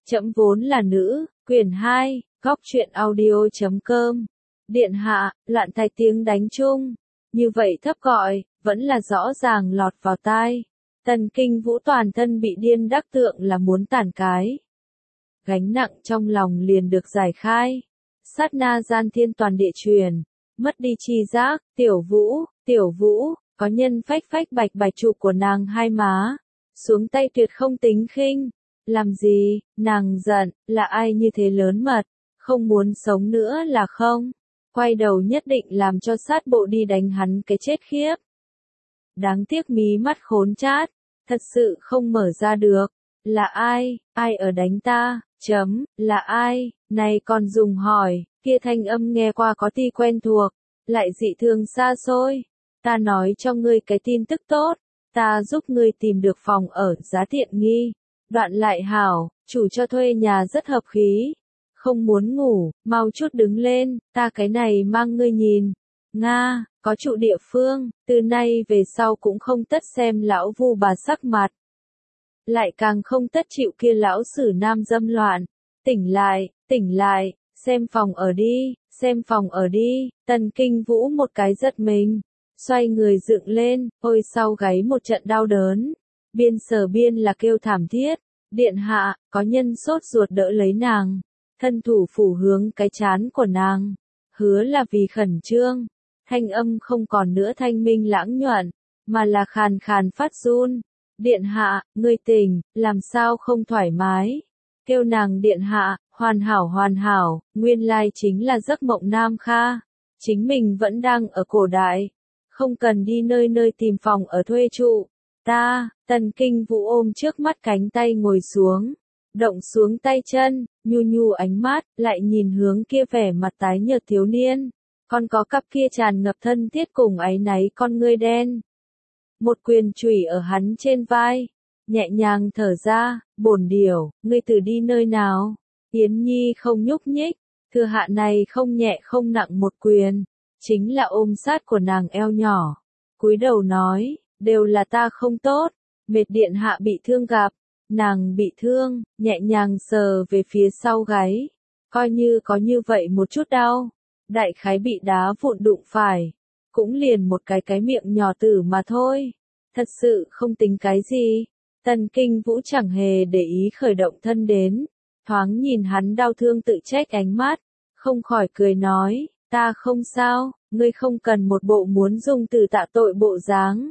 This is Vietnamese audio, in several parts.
Trẫm vốn là nữ, quyển 2, góc truyện audio.com. Điện hạ, loạn thạch tiếng đánh chung. Như vậy thấp gọi, vẫn là rõ ràng lọt vào tai. Tần Kinh Vũ toàn thân bị điên đắc tượng là muốn tản cái. Gánh nặng trong lòng liền được giải khai. Sát na gian thiên toàn địa truyền, mất đi chi giác, tiểu vũ, có nhân phách phách bạch bạch trụ của nàng hai má. Xuống tay tuyệt không tính khinh. Làm gì, nàng giận, là ai như thế lớn mật, không muốn sống nữa là không? Quay đầu nhất định làm cho sát bộ đi đánh hắn cái chết khiếp. Đáng tiếc mí mắt khốn chát, thật sự không mở ra được. Là ai ở đánh ta, là ai, này còn dùng hỏi, kia thanh âm nghe qua có ti quen thuộc, lại dị thường xa xôi. Ta nói cho ngươi cái tin tức tốt, ta giúp ngươi tìm được phòng ở giá tiện nghi. Đoạn lại hảo, chủ cho thuê nhà rất hợp khí. Không muốn ngủ, mau chút đứng lên, ta cái này mang ngươi nhìn. Nga, có trụ địa phương, từ nay về sau cũng không tất xem lão vu bà sắc mặt. Lại càng không tất chịu kia lão sử nam dâm loạn. Tỉnh lại, xem phòng ở đi, Tần Kinh Vũ một cái giật mình. Xoay người dựng lên, ôi sau gáy một trận đau đớn. Biên sở biên là kêu thảm thiết, điện hạ, có nhân sốt ruột đỡ lấy nàng, thân thủ phủ hướng cái chán của nàng, hứa là vì khẩn trương, thanh âm không còn nữa thanh minh lãng nhuận, mà là khàn khàn phát run, điện hạ, ngươi tỉnh, làm sao không thoải mái, kêu nàng điện hạ, hoàn hảo, nguyên lai chính là giấc mộng nam kha, chính mình vẫn đang ở cổ đại, không cần đi nơi nơi tìm phòng ở thuê trụ. Tần Kinh Vũ ôm trước mắt cánh tay ngồi xuống, động xuống tay chân, nhu ánh mắt, lại nhìn hướng kia vẻ mặt tái nhợt thiếu niên, còn có cặp kia tràn ngập thân thiết cùng áy náy con ngươi đen. Một quyền chùy ở hắn trên vai, nhẹ nhàng thở ra, bổn điểu, ngươi từ đi nơi nào? Yến Nhi không nhúc nhích, thừa hạ này không nhẹ không nặng một quyền, chính là ôm sát của nàng eo nhỏ, cúi đầu nói. Đều là ta không tốt, mệt điện hạ bị thương gặp, nàng bị thương, nhẹ nhàng sờ về phía sau gáy, coi như có như vậy một chút đau, đại khái bị đá vụn đụng phải, cũng liền một cái miệng nhỏ tử mà thôi, thật sự không tính cái gì, Tần Kinh Vũ chẳng hề để ý khởi động thân đến, thoáng nhìn hắn đau thương tự trách ánh mắt, không khỏi cười nói, ta không sao, ngươi không cần một bộ muốn dùng từ tạ tội bộ dáng.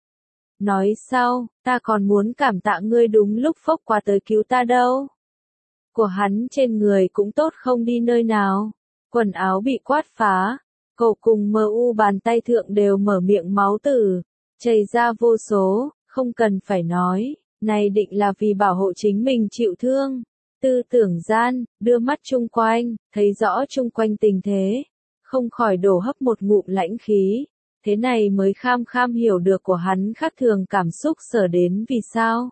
Nói sau, ta còn muốn cảm tạ ngươi đúng lúc phốc qua tới cứu ta đâu. Của hắn trên người cũng tốt không đi nơi nào. Quần áo bị quát phá. Cổ cùng mu bàn tay thượng đều mở miệng máu tử. Chảy ra vô số, không cần phải nói. Này định là vì bảo hộ chính mình chịu thương. Tư tưởng gian, đưa mắt chung quanh, thấy rõ chung quanh tình thế. Không khỏi đổ hấp một ngụm lãnh khí. Thế này mới kham hiểu được của hắn khác thường cảm xúc sở đến vì sao.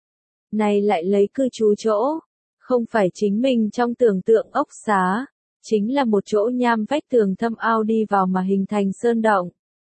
Này lại lấy cư trú chỗ, không phải chính mình trong tưởng tượng ốc xá, chính là một chỗ nham vách tường thâm ao đi vào mà hình thành sơn động.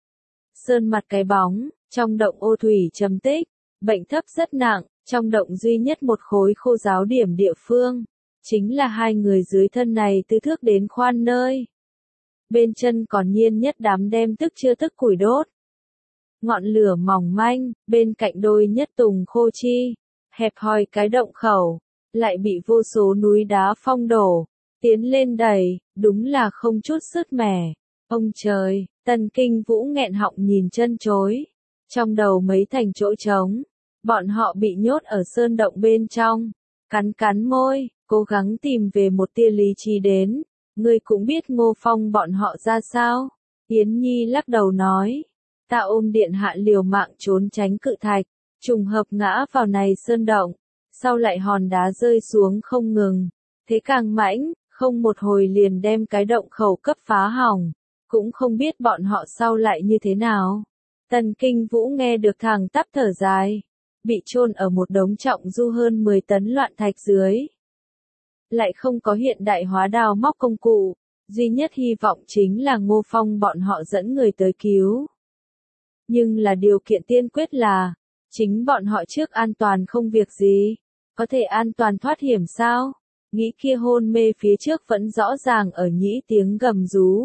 Sơn mặt cái bóng, trong động ô thủy trầm tích, bệnh thấp rất nặng, trong động duy nhất một khối khô giáo điểm địa phương, chính là hai người dưới thân này từ thước đến khoan nơi. Bên chân còn nhiên nhất đám đem tức chưa tức củi đốt. Ngọn lửa mỏng manh, bên cạnh đôi nhất tùng khô chi, hẹp hòi cái động khẩu, lại bị vô số núi đá phong đổ, tiến lên đầy, đúng là không chút sứt mẻ. Ông trời, Tần Kinh Vũ nghẹn họng nhìn chân chối, trong đầu mấy thành chỗ trống, bọn họ bị nhốt ở sơn động bên trong, cắn môi, cố gắng tìm về một tia lý trí đến. Ngươi cũng biết Ngô Phong bọn họ ra sao? Yến Nhi lắc đầu nói. Ta ôm điện hạ liều mạng trốn tránh cự thạch, trùng hợp ngã vào này sơn động, sau lại hòn đá rơi xuống không ngừng. Thế càng mãnh, không một hồi liền đem cái động khẩu cấp phá hỏng, cũng không biết bọn họ sau lại như thế nào. Tần Kinh Vũ nghe được thẳng tắp thở dài, bị chôn ở một đống trọng du hơn 10 tấn loạn thạch dưới. Lại không có hiện đại hóa đào móc công cụ, duy nhất hy vọng chính là Ngô Phong bọn họ dẫn người tới cứu. Nhưng là điều kiện tiên quyết là, chính bọn họ trước an toàn không việc gì, có thể an toàn thoát hiểm sao? Nghĩ kia hôn mê phía trước vẫn rõ ràng ở nhĩ tiếng gầm rú.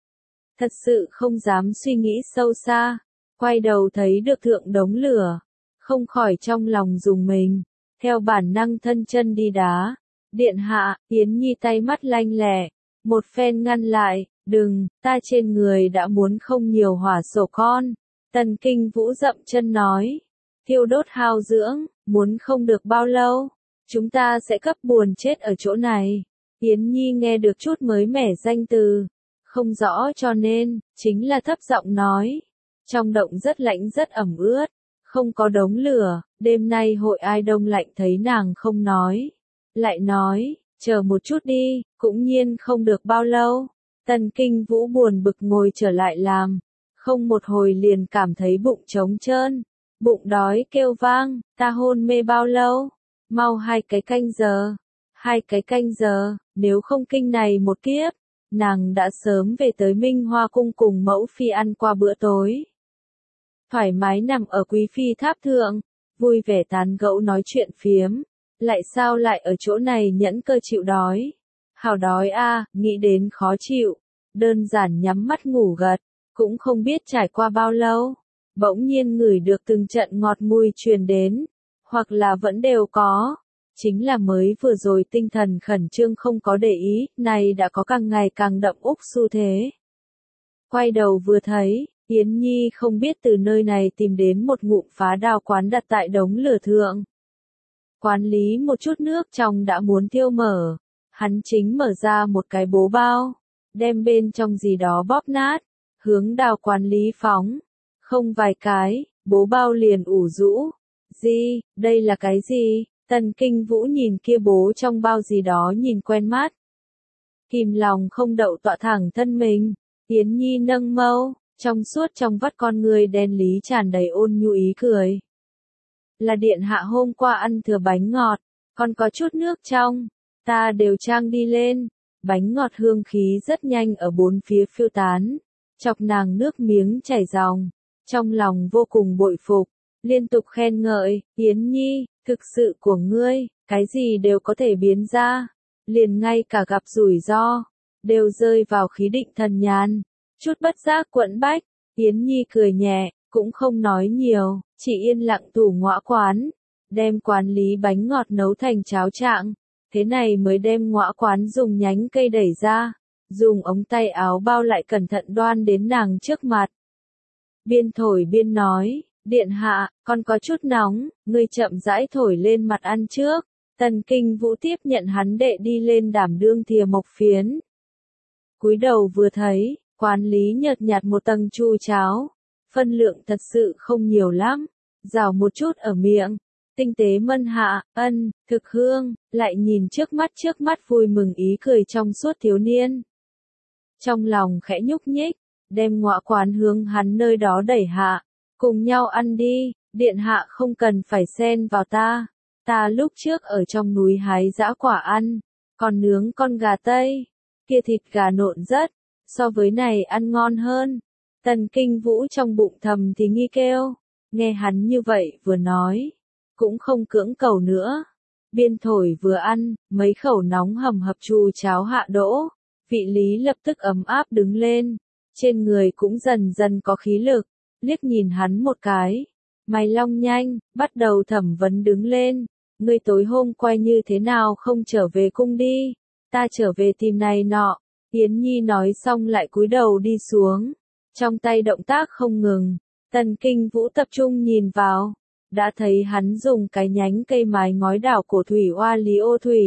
Thật sự không dám suy nghĩ sâu xa, quay đầu thấy được thượng đống lửa, không khỏi trong lòng rùng mình, theo bản năng thân chân đi đá. Điện hạ, Yến Nhi tay mắt lanh lẹ, một phen ngăn lại, đừng, ta trên người đã muốn không nhiều hỏa sổ con. Tần Kinh Vũ dậm chân nói, thiêu đốt hao dưỡng, muốn không được bao lâu, chúng ta sẽ cấp buồn chết ở chỗ này. Yến Nhi nghe được chút mới mẻ danh từ, không rõ cho nên, chính là thấp giọng nói. Trong động rất lạnh rất ẩm ướt, không có đống lửa, đêm nay hội ai đông lạnh thấy nàng không nói. Lại nói, chờ một chút đi, cũng nhiên không được bao lâu. Tần Kinh Vũ buồn bực ngồi trở lại làm, không một hồi liền cảm thấy bụng trống trơn, bụng đói kêu vang, ta hôn mê bao lâu? Mau 2 cái canh giờ, 2 cái canh giờ, nếu không kinh này một kiếp, nàng đã sớm về tới Minh Hoa cung cùng mẫu phi ăn qua bữa tối. Thoải mái nằm ở quý phi tháp thượng, vui vẻ tán gẫu nói chuyện phiếm, lại sao lại ở chỗ này nhẫn cơ chịu đói. Hào đói a, nghĩ đến khó chịu, đơn giản nhắm mắt ngủ gật, cũng không biết trải qua bao lâu, bỗng nhiên ngửi được từng trận ngọt mùi truyền đến, hoặc là vẫn đều có, chính là mới vừa rồi tinh thần khẩn trương không có để ý, này đã có càng ngày càng đậm úc xu thế. Quay đầu vừa thấy, Yến Nhi không biết từ nơi này tìm đến một ngụm phá đao quán đặt tại đống lửa thượng. Quán lý một chút nước trong đã muốn thiêu mở, hắn chính mở ra một cái bố bao, đem bên trong gì đó bóp nát, hướng đào quán lý phóng. Không vài cái, bố bao liền ủ rũ. Gì, đây là cái gì? Tần Kinh Vũ nhìn kia bố trong bao gì đó nhìn quen mắt. Kìm lòng không đậu tọa thẳng thân mình, Yến Nhi nâng mâu, trong suốt trong vắt con người đen lý tràn đầy ôn nhu ý cười. Là điện hạ hôm qua ăn thừa bánh ngọt, còn có chút nước trong, ta đều trang đi lên, bánh ngọt hương khí rất nhanh ở bốn phía phiêu tán, chọc nàng nước miếng chảy ròng, trong lòng vô cùng bội phục, liên tục khen ngợi, Yến Nhi, thực sự của ngươi, cái gì đều có thể biến ra, liền ngay cả gặp rủi ro, đều rơi vào khí định thần nhàn, chút bất giác quẫn bách, Yến Nhi cười nhẹ, cũng không nói nhiều, chỉ yên lặng tủ ngõa quán, đem quán lý bánh ngọt nấu thành cháo trạng, thế này mới đem ngõa quán dùng nhánh cây đẩy ra, dùng ống tay áo bao lại cẩn thận đoan đến nàng trước mặt. Biên thổi biên nói, điện hạ, con có chút nóng, ngươi chậm rãi thổi lên mặt ăn trước. Tần Kinh Vũ tiếp nhận hắn đệ đi lên đảm đương thìa mộc phiến. Cúi đầu vừa thấy, quán lý nhợt nhạt một tầng chu cháo, phân lượng thật sự không nhiều lắm, rào một chút ở miệng, tinh tế mân hạ, thực hương, lại nhìn trước mắt vui mừng ý cười trong suốt thiếu niên. Trong lòng khẽ nhúc nhích, đem ngõa quán hướng hắn nơi đó đẩy hạ, cùng nhau ăn đi, điện hạ không cần phải xen vào ta. Ta lúc trước ở trong núi hái dã quả ăn, còn nướng con gà Tây, kia thịt gà nộn rất, so với này ăn ngon hơn. Tần Kinh Vũ trong bụng thầm thì nghi kêu, nghe hắn như vậy vừa nói, cũng không cưỡng cầu nữa. Biên thổi vừa ăn, mấy khẩu nóng hầm hập chu cháo hạ đỗ, vị lý lập tức ấm áp đứng lên, trên người cũng dần dần có khí lực, liếc nhìn hắn một cái, mày long nhanh, bắt đầu thẩm vấn đứng lên. Ngươi tối hôm qua như thế nào không trở về cung đi, ta trở về tìm này nọ. Yến Nhi nói xong lại cúi đầu đi xuống, trong tay động tác không ngừng. Tần Kinh Vũ tập trung nhìn vào, đã thấy hắn dùng cái nhánh cây mái ngói đảo cổ thủy oa lý ô thủy.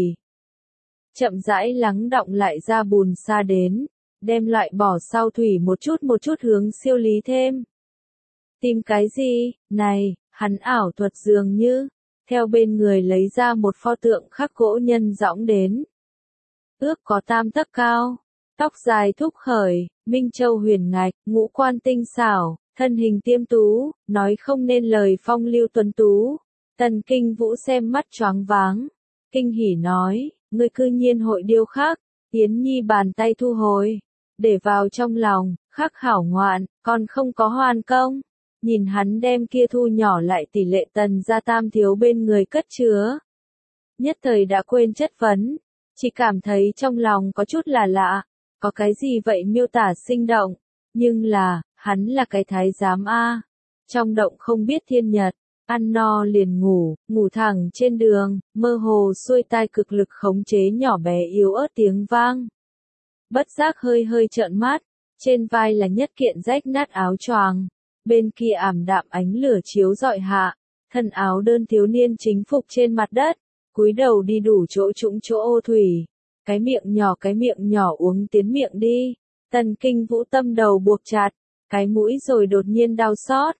Chậm rãi lắng đọng lại ra bùn xa đến, đem loại bỏ sau thủy một chút hướng siêu lý thêm. Tìm cái gì, này, hắn ảo thuật dường như. Theo bên người lấy ra một pho tượng khắc gỗ nhân dõng đến. Ước có 3 tấc cao, tóc dài thúc khởi, minh châu huyền ngạch, ngũ quan tinh xảo, thân hình tiêm tú, nói không nên lời phong lưu tuấn tú. Tần Kinh Vũ xem mắt choáng váng, kinh hỉ nói, ngươi cư nhiên hội điêu khắc. Yến Nhi bàn tay thu hồi, để vào trong lòng, khắc hảo ngoạn, còn không có hoàn công. Nhìn hắn đem kia thu nhỏ lại tỷ lệ tần gia tam thiếu bên người cất chứa. nhất thời đã quên chất vấn, chỉ cảm thấy trong lòng có chút là lạ, có cái gì vậy miêu tả sinh động, nhưng là, hắn là cái thái giám a, trong động không biết thiên nhật, ăn no liền ngủ, ngủ thẳng trên đường, mơ hồ xuôi tai cực lực khống chế nhỏ bé yếu ớt tiếng vang. Bất giác hơi hơi trợn mắt, trên vai là nhất kiện rách nát áo choàng, bên kia ảm đạm ánh lửa chiếu rọi hạ, thân áo đơn thiếu niên chính phục trên mặt đất, cúi đầu đi đủ chỗ trũng chỗ ô thủy, cái miệng nhỏ uống tiến miệng đi. Tần Kinh Vũ tâm đầu buộc chặt, cái mũi rồi đột nhiên đau xót.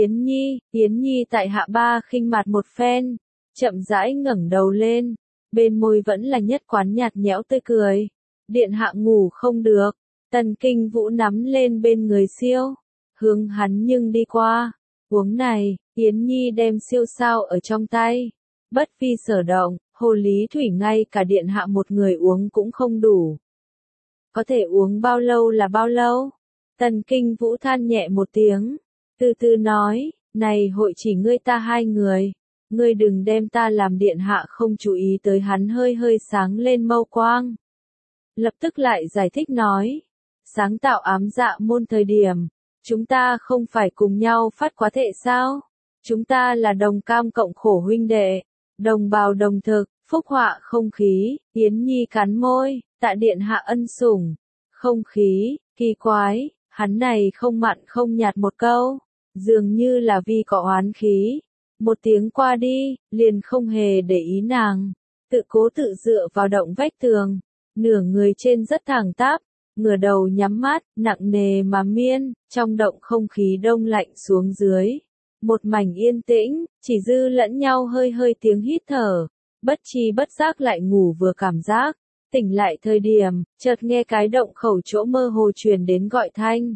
Yến Nhi tại hạ ba khinh mặt một phen, chậm rãi ngẩng đầu lên, bên môi vẫn là nhất quán nhạt nhẽo tươi cười. Điện hạ ngủ không được, Tần Kinh Vũ nắm lên bên người siêu, hướng hắn nhưng đi qua, uống này, Yến Nhi đem siêu sao ở trong tay, bất vi sở động, hồ lý thủy ngay cả điện hạ một người uống cũng không đủ. Có thể uống bao lâu là bao lâu? Tần Kinh Vũ than nhẹ một tiếng, từ từ nói, này hội chỉ ngươi ta hai người, ngươi đừng đem ta làm điện hạ không chú ý tới. Hắn hơi hơi sáng lên mâu quang. Lập tức lại giải thích nói, sáng tạo ám dạ môn thời điểm, chúng ta không phải cùng nhau phát quá thệ sao? Chúng ta là đồng cam cộng khổ huynh đệ, đồng bào đồng thực, phúc họa không khí. Yến Nhi cắn môi, tạ điện hạ ân sủng. Không khí, kỳ quái, hắn này không mặn không nhạt một câu, dường như là vì có oán khí. Một tiếng qua đi, liền không hề để ý nàng, tự cố tự dựa vào động vách tường, nửa người trên rất thẳng tắp, ngửa đầu nhắm mắt, nặng nề mà miên, trong động không khí đông lạnh xuống dưới. Một mảnh yên tĩnh, chỉ dư lẫn nhau hơi hơi tiếng hít thở, bất chi bất giác lại ngủ vừa cảm giác. Tỉnh lại thời điểm, chợt nghe cái động khẩu chỗ mơ hồ truyền đến gọi thanh.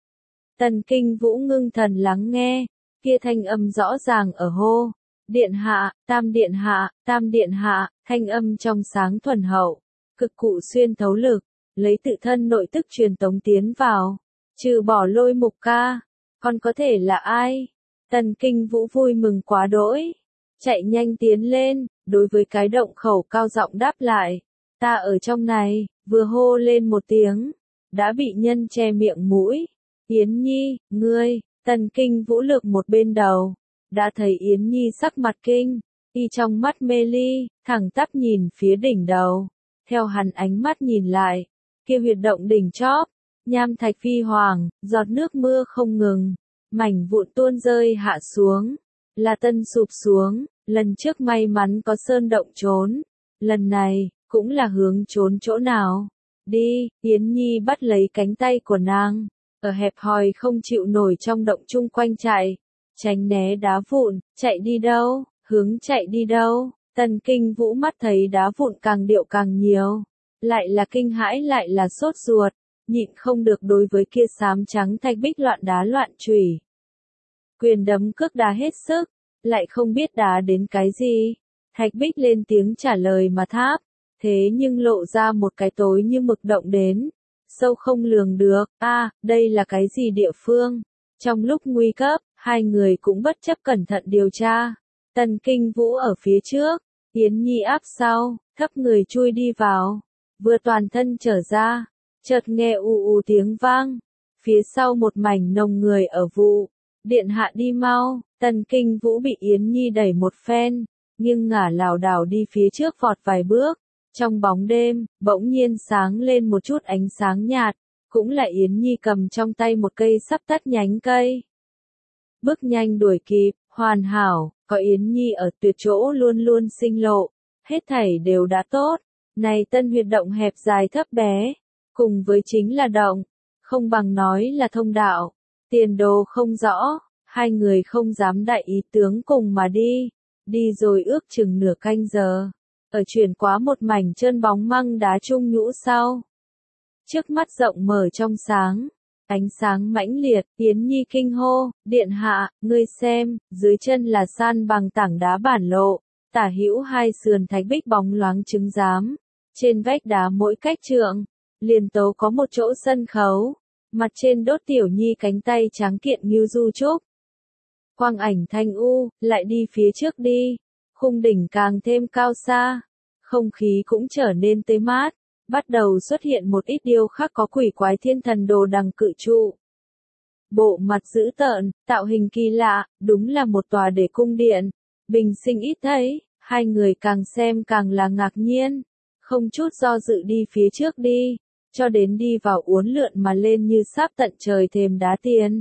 Tần Kinh Vũ ngưng thần lắng nghe, kia thanh âm rõ ràng ở hô. Điện hạ, tam điện hạ, tam điện hạ, thanh âm trong sáng thuần hậu, cực cụ xuyên thấu lực, lấy tự thân nội tức truyền tống tiến vào. Trừ bỏ Lôi Mục ca, còn có thể là ai? Tần Kinh Vũ vui mừng quá đỗi, chạy nhanh tiến lên, đối với cái động khẩu cao giọng đáp lại. Ta ở trong này, vừa hô lên một tiếng, đã bị nhân che miệng mũi. Yến Nhi, ngươi, Tần Kinh Vũ lược một bên đầu, đã thấy Yến Nhi sắc mặt kinh, y trong mắt mê ly, thẳng tắp nhìn phía đỉnh đầu. Theo hắn ánh mắt nhìn lại, kia huyệt động đỉnh chóp, nham thạch phi hoàng, giọt nước mưa không ngừng, mảnh vụn tuôn rơi hạ xuống, là tân sụp xuống. Lần trước may mắn có sơn động trốn, lần này cũng là hướng trốn chỗ nào. Đi, Yến Nhi bắt lấy cánh tay của nàng, ở hẹp hòi không chịu nổi trong động chung quanh chạy, tránh né đá vụn. Chạy đi đâu? Hướng chạy đi đâu? Tần Kinh Vũ mắt thấy đá vụn càng điệu càng nhiều, lại là kinh hãi lại là sốt ruột, nhịn không được đối với kia xám trắng thạch bích loạn đá loạn chùy. Quyền đấm cước đá hết sức, lại không biết đá đến cái gì. Thạch bích lên tiếng trả lời mà tháp, thế nhưng lộ ra một cái tối như mực động đến, sâu không lường được. Đây là cái gì địa phương? Trong lúc nguy cấp, hai người cũng bất chấp cẩn thận điều tra. Tần Kinh Vũ ở phía trước, Yến Nhi áp sau, thấp người chui đi vào, vừa toàn thân trở ra, chợt nghe u tiếng vang, phía sau một mảnh nồng người ở vụ. Điện hạ đi mau. Tần Kinh Vũ bị Yến Nhi đẩy một phen, nghiêng ngả lảo đảo đi phía trước vọt vài bước. Trong bóng đêm, bỗng nhiên sáng lên một chút ánh sáng nhạt, cũng là Yến Nhi cầm trong tay một cây sắp tắt nhánh cây. Bước nhanh đuổi kịp, hoàn hảo, có Yến Nhi ở tuyệt chỗ luôn luôn sinh lộ, hết thảy đều đã tốt. Này tân huyệt động hẹp dài thấp bé, cùng với chính là động, không bằng nói là thông đạo, tiền đồ không rõ. Hai người không dám đại ý tướng cùng mà đi rồi ước chừng nửa canh giờ, ở chuyển qua một mảnh trơn bóng măng đá trung nhũ sau. Trước mắt rộng mở trong sáng, ánh sáng mãnh liệt, Yến Nhi kinh hô, điện hạ, ngươi xem, dưới chân là san bằng tảng đá bản lộ, tả hữu hai sườn thạch bích bóng loáng chứng giám, trên vách đá mỗi cách trượng, liền tấu có một chỗ sân khấu, mặt trên đốt tiểu nhi cánh tay trắng kiện như du trúc. Quang ảnh thanh u, lại đi phía trước đi, khung đỉnh càng thêm cao xa, không khí cũng trở nên tươi mát, bắt đầu xuất hiện một ít điêu khắc có quỷ quái thiên thần đồ đằng cự trụ. Bộ mặt dữ tợn, tạo hình kỳ lạ, đúng là một tòa để cung điện. Bình Sinh ít thấy, hai người càng xem càng là ngạc nhiên, không chút do dự đi phía trước đi, cho đến đi vào uốn lượn mà lên như sáp tận trời thềm đá tiền.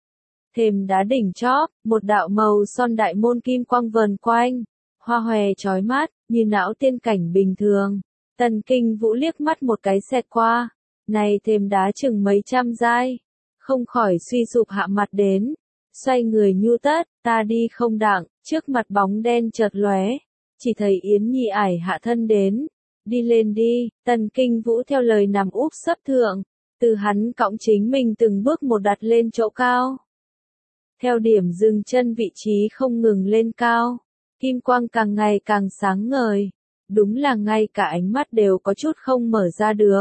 Thềm đá đỉnh chóp, một đạo màu son đại môn kim quang vờn quanh, hoa hòe chói mắt, như não tiên cảnh bình thường. Tần Kinh Vũ liếc mắt một cái xẹt qua, này thềm đá chừng mấy trăm giai, không khỏi suy sụp hạ mặt đến, xoay người nhu tất, ta đi không đặng, trước mặt bóng đen chợt lóe, chỉ thấy Yến Nhi ải hạ thân đến, đi lên đi, Tần Kinh Vũ theo lời nằm úp sấp thượng, từ hắn cõng chính mình từng bước một đặt lên chỗ cao. Theo điểm dừng chân vị trí không ngừng lên cao, kim quang càng ngày càng sáng ngời, đúng là ngay cả ánh mắt đều có chút không mở ra được.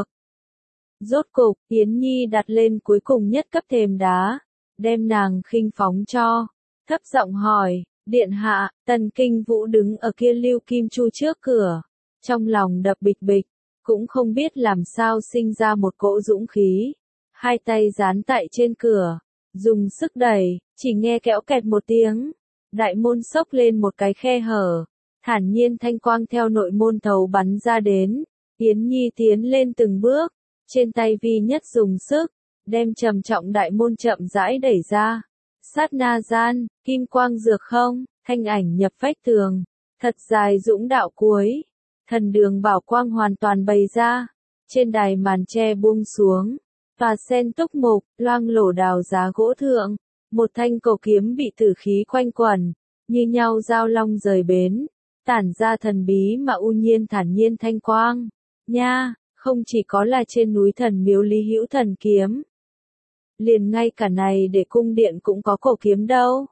Rốt cục, Yến Nhi đặt lên cuối cùng nhất cấp thềm đá, đem nàng khinh phóng cho, thấp giọng hỏi, điện hạ. Tần Kinh Vũ đứng ở kia lưu kim chu trước cửa, trong lòng đập bịch bịch, cũng không biết làm sao sinh ra một cỗ dũng khí, hai tay dán tại trên cửa, dùng sức đẩy, chỉ nghe kẽo kẹt một tiếng, đại môn xốc lên một cái khe hở, thản nhiên thanh quang theo nội môn thấu bắn ra đến, Yến Nhi tiến lên từng bước, trên tay vi nhất dùng sức, đem trầm trọng đại môn chậm rãi đẩy ra. Sát na gian, kim quang dược không, thanh ảnh nhập vách tường, thật dài dũng đạo cuối, thần đường bảo quang hoàn toàn bày ra, trên đài màn tre buông xuống, tòa sen túc mục, loang lổ đào giá gỗ thượng, một thanh cổ kiếm bị tử khí quanh quẩn, như nhau giao long rời bến, tản ra thần bí mà u nhiên thản nhiên thanh quang. Nha, không chỉ có là trên núi thần miếu Lý Hữu Thần kiếm, liền ngay cả này để cung điện cũng có cổ kiếm đâu.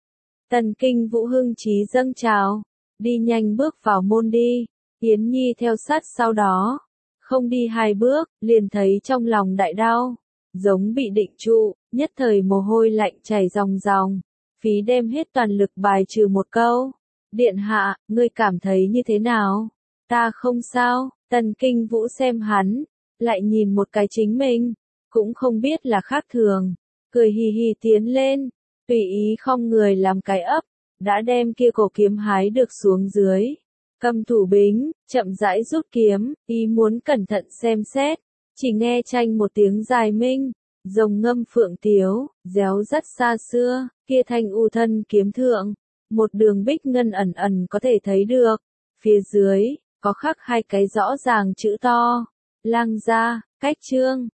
Tần Kinh Vũ hưng trí dâng trào, đi nhanh bước vào môn đi, Yến Nhi theo sát sau đó, không đi hai bước, liền thấy trong lòng đại đau, giống bị định trụ, nhất thời mồ hôi lạnh chảy ròng ròng, phí đem hết toàn lực bài trừ một câu, điện hạ, ngươi cảm thấy như thế nào? Ta không sao. Tần Kinh Vũ xem hắn, lại nhìn một cái chính mình, cũng không biết là khác thường, cười hì hì tiến lên, tùy ý không người làm cái ấp, đã đem kia cổ kiếm hái được xuống dưới. Cầm thủ bính, chậm rãi rút kiếm, ý muốn cẩn thận xem xét, chỉ nghe chanh một tiếng dài minh, rồng ngâm phượng tiếu, réo rắt xa xưa, kia thanh u thân kiếm thượng, một đường bích ngân ẩn ẩn có thể thấy được, phía dưới có khắc hai cái rõ ràng chữ to, lang gia, cách trương.